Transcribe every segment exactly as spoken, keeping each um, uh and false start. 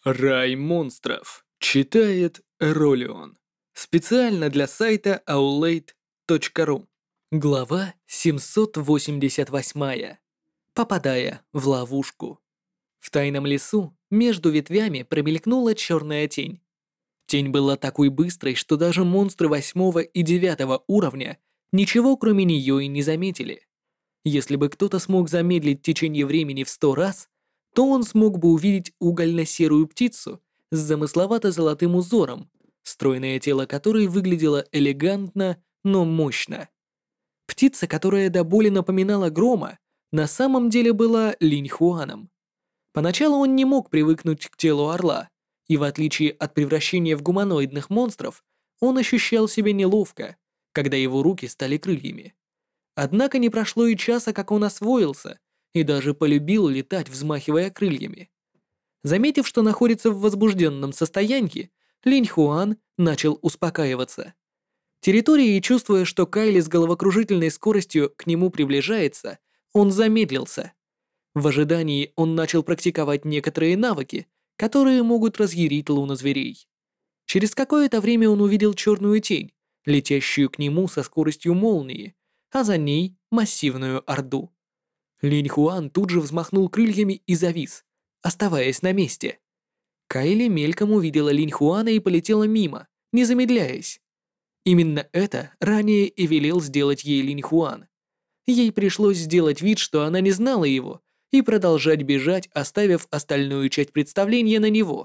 Рай монстров. Читает Ролион. Специально для сайта аулейт точка ру. Глава семьсот восемьдесят восемь. Попадая в ловушку. В тайном лесу между ветвями промелькнула черная тень. Тень была такой быстрой, что даже монстры восьмого и девятого уровня ничего кроме нее и не заметили. Если бы кто-то смог замедлить течение времени в сто раз, то он смог бы увидеть угольно-серую птицу с замысловато-золотым узором, стройное тело которой выглядело элегантно, но мощно. Птица, которая до боли напоминала грома, на самом деле была Линьхуаном. Поначалу он не мог привыкнуть к телу орла, и в отличие от превращения в гуманоидных монстров, он ощущал себя неловко, когда его руки стали крыльями. Однако не прошло и часа, как он освоился, и даже полюбил летать, взмахивая крыльями. Заметив, что находится в возбужденном состоянии, Линьхуан начал успокаиваться. Территорией, чувствуя, что Кайли с головокружительной скоростью к нему приближается, он замедлился. В ожидании он начал практиковать некоторые навыки, которые могут разъярить лунозверей. Через какое-то время он увидел черную тень, летящую к нему со скоростью молнии, а за ней массивную орду. Линьхуан тут же взмахнул крыльями и завис, оставаясь на месте. Кайли мельком увидела Линьхуана и полетела мимо, не замедляясь. Именно это ранее и велел сделать ей Линьхуан. Ей пришлось сделать вид, что она не знала его, и продолжать бежать, оставив остальную часть представления на него.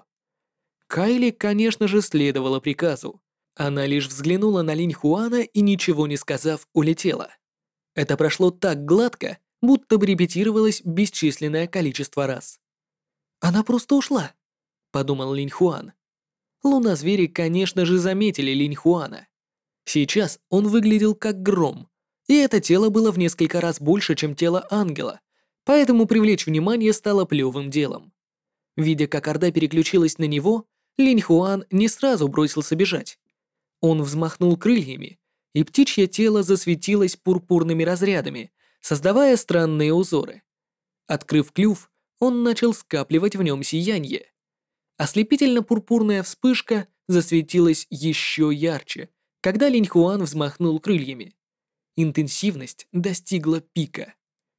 Кайли, конечно же, следовала приказу. Она лишь взглянула на Линьхуана и, ничего не сказав, улетела. Это прошло так гладко, будто бы репетировалось бесчисленное количество раз. «Она просто ушла», — подумал Линьхуан. Лунозвери, конечно же, заметили Линьхуана. Сейчас он выглядел как гром, и это тело было в несколько раз больше, чем тело ангела, поэтому привлечь внимание стало плевым делом. Видя, как орда переключилась на него, Линьхуан не сразу бросился бежать. Он взмахнул крыльями, и птичье тело засветилось пурпурными разрядами, создавая странные узоры. Открыв клюв, он начал скапливать в нем сияние. Ослепительно-пурпурная вспышка засветилась еще ярче, когда Линьхуан взмахнул крыльями. Интенсивность достигла пика.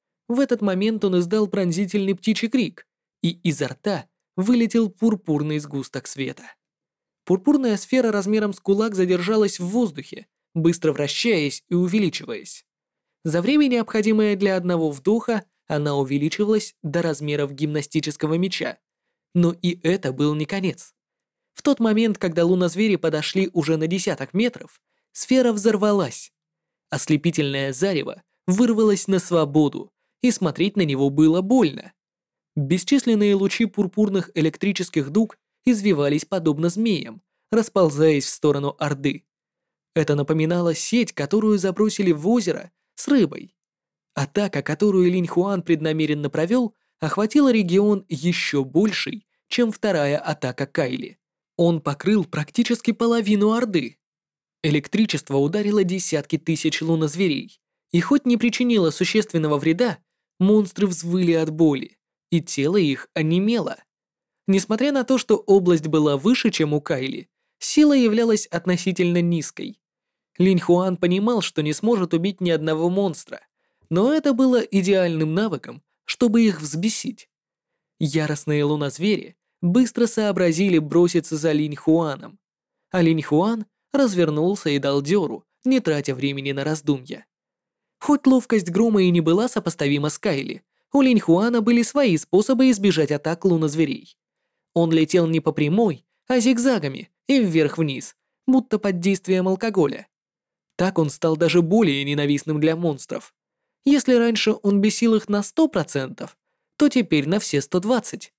В этот момент он издал пронзительный птичий крик, и изо рта вылетел пурпурный сгусток света. Пурпурная сфера размером с кулак задержалась в воздухе, быстро вращаясь и увеличиваясь. За время, необходимое для одного вдоха, она увеличивалась до размеров гимнастического мяча. Но и это был не конец. В тот момент, когда лунозвери подошли уже на десяток метров, сфера взорвалась. Ослепительное зарево вырвалось на свободу, и смотреть на него было больно. Бесчисленные лучи пурпурных электрических дуг извивались подобно змеям, расползаясь в сторону Орды. Это напоминало сеть, которую забросили в озеро с рыбой. Атака, которую Линьхуан преднамеренно провел, охватила регион еще больший, чем вторая атака Кайли. Он покрыл практически половину Орды. Электричество ударило десятки тысяч лунозверей, и хоть не причинило существенного вреда, монстры взвыли от боли, и тело их онемело. Несмотря на то, что область была выше, чем у Кайли, сила являлась относительно низкой. Линьхуан понимал, что не сможет убить ни одного монстра, но это было идеальным навыком, чтобы их взбесить. Яростные лунозвери быстро сообразили броситься за Линьхуаном, а Линьхуан развернулся и дал дёру, не тратя времени на раздумья. Хоть ловкость грома и не была сопоставима с Кайли, у Линьхуана были свои способы избежать атак лунозверей. Он летел не по прямой, а зигзагами и вверх-вниз, будто под действием алкоголя. Так он стал даже более ненавистным для монстров. Если раньше он бесил их на сто процентов, то теперь на все сто двадцать.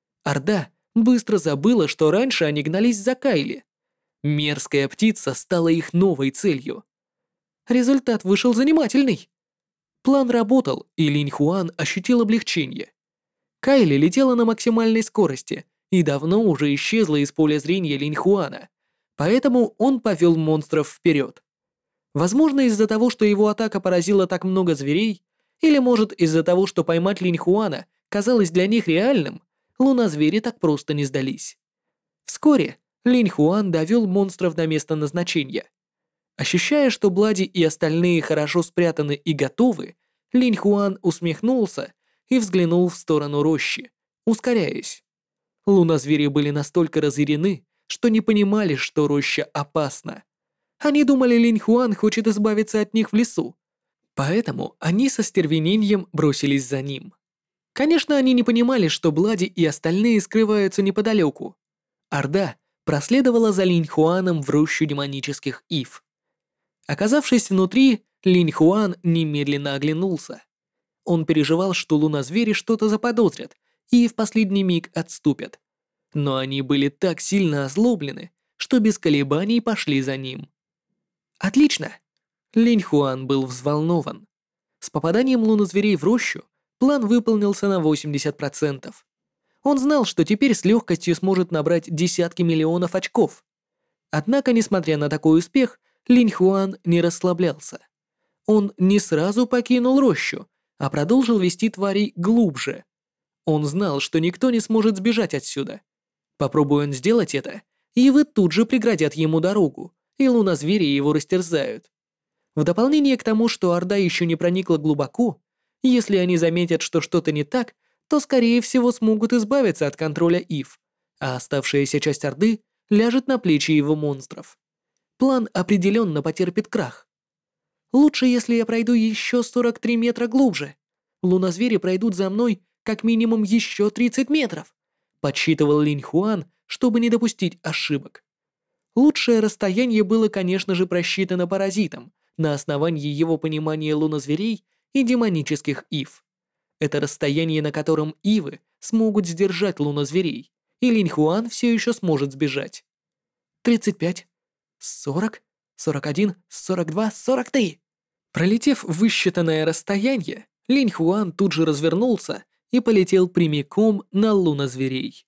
Орда быстро забыла, что раньше они гнались за Кайли. Мерзкая птица стала их новой целью. Результат вышел занимательный. План работал, и Линьхуан ощутил облегчение. Кайли летела на максимальной скорости и давно уже исчезла из поля зрения Линьхуана, поэтому он повел монстров вперед. Возможно, из-за того, что его атака поразила так много зверей, или может из-за того, что поймать Линьхуана казалось для них реальным, лунозвери так просто не сдались. Вскоре Линь Хуан довел монстров до места назначения. Ощущая, что Блади и остальные хорошо спрятаны и готовы, Линь Хуан усмехнулся и взглянул в сторону рощи, ускоряясь. Лунозвери были настолько разъярены, что не понимали, что роща опасна. Они думали, Линь Хуан хочет избавиться от них в лесу. Поэтому они со стервенением бросились за ним. Конечно, они не понимали, что Блади и остальные скрываются неподалеку. Орда проследовала за Линь Хуаном в рощу демонических ив. Оказавшись внутри, Линь Хуан немедленно оглянулся. Он переживал, что лунозвери что-то заподозрят и в последний миг отступят. Но они были так сильно озлоблены, что без колебаний пошли за ним. Отлично! Линь Хуан был взволнован. С попаданием лунозверей в рощу план выполнился на восемьдесят процентов. Он знал, что теперь с легкостью сможет набрать десятки миллионов очков. Однако, несмотря на такой успех, Линь Хуан не расслаблялся. Он не сразу покинул рощу, а продолжил вести тварей глубже. Он знал, что никто не сможет сбежать отсюда. Попробуй он сделать это, ивы тут же преградят ему дорогу, и лунозвери его растерзают. В дополнение к тому, что Орда еще не проникла глубоко, если они заметят, что что-то не так, то, скорее всего, смогут избавиться от контроля ив, а оставшаяся часть Орды ляжет на плечи его монстров. План определенно потерпит крах. Лучше, если я пройду еще сорок три метра глубже. Лунозвери пройдут за мной как минимум еще тридцать метров, подсчитывал Линь Хуан, чтобы не допустить ошибок. Лучшее расстояние было, конечно же, просчитано паразитом на основании его понимания лунозверей и демонических ив. Это расстояние, на котором ивы смогут сдержать лунозверей, и Линь Хуан все еще сможет сбежать. тридцать пять, сорок, сорок один, сорок два, сорок три. Пролетев высчитанное расстояние, Линь Хуан тут же развернулся и полетел прямиком на лунозверей.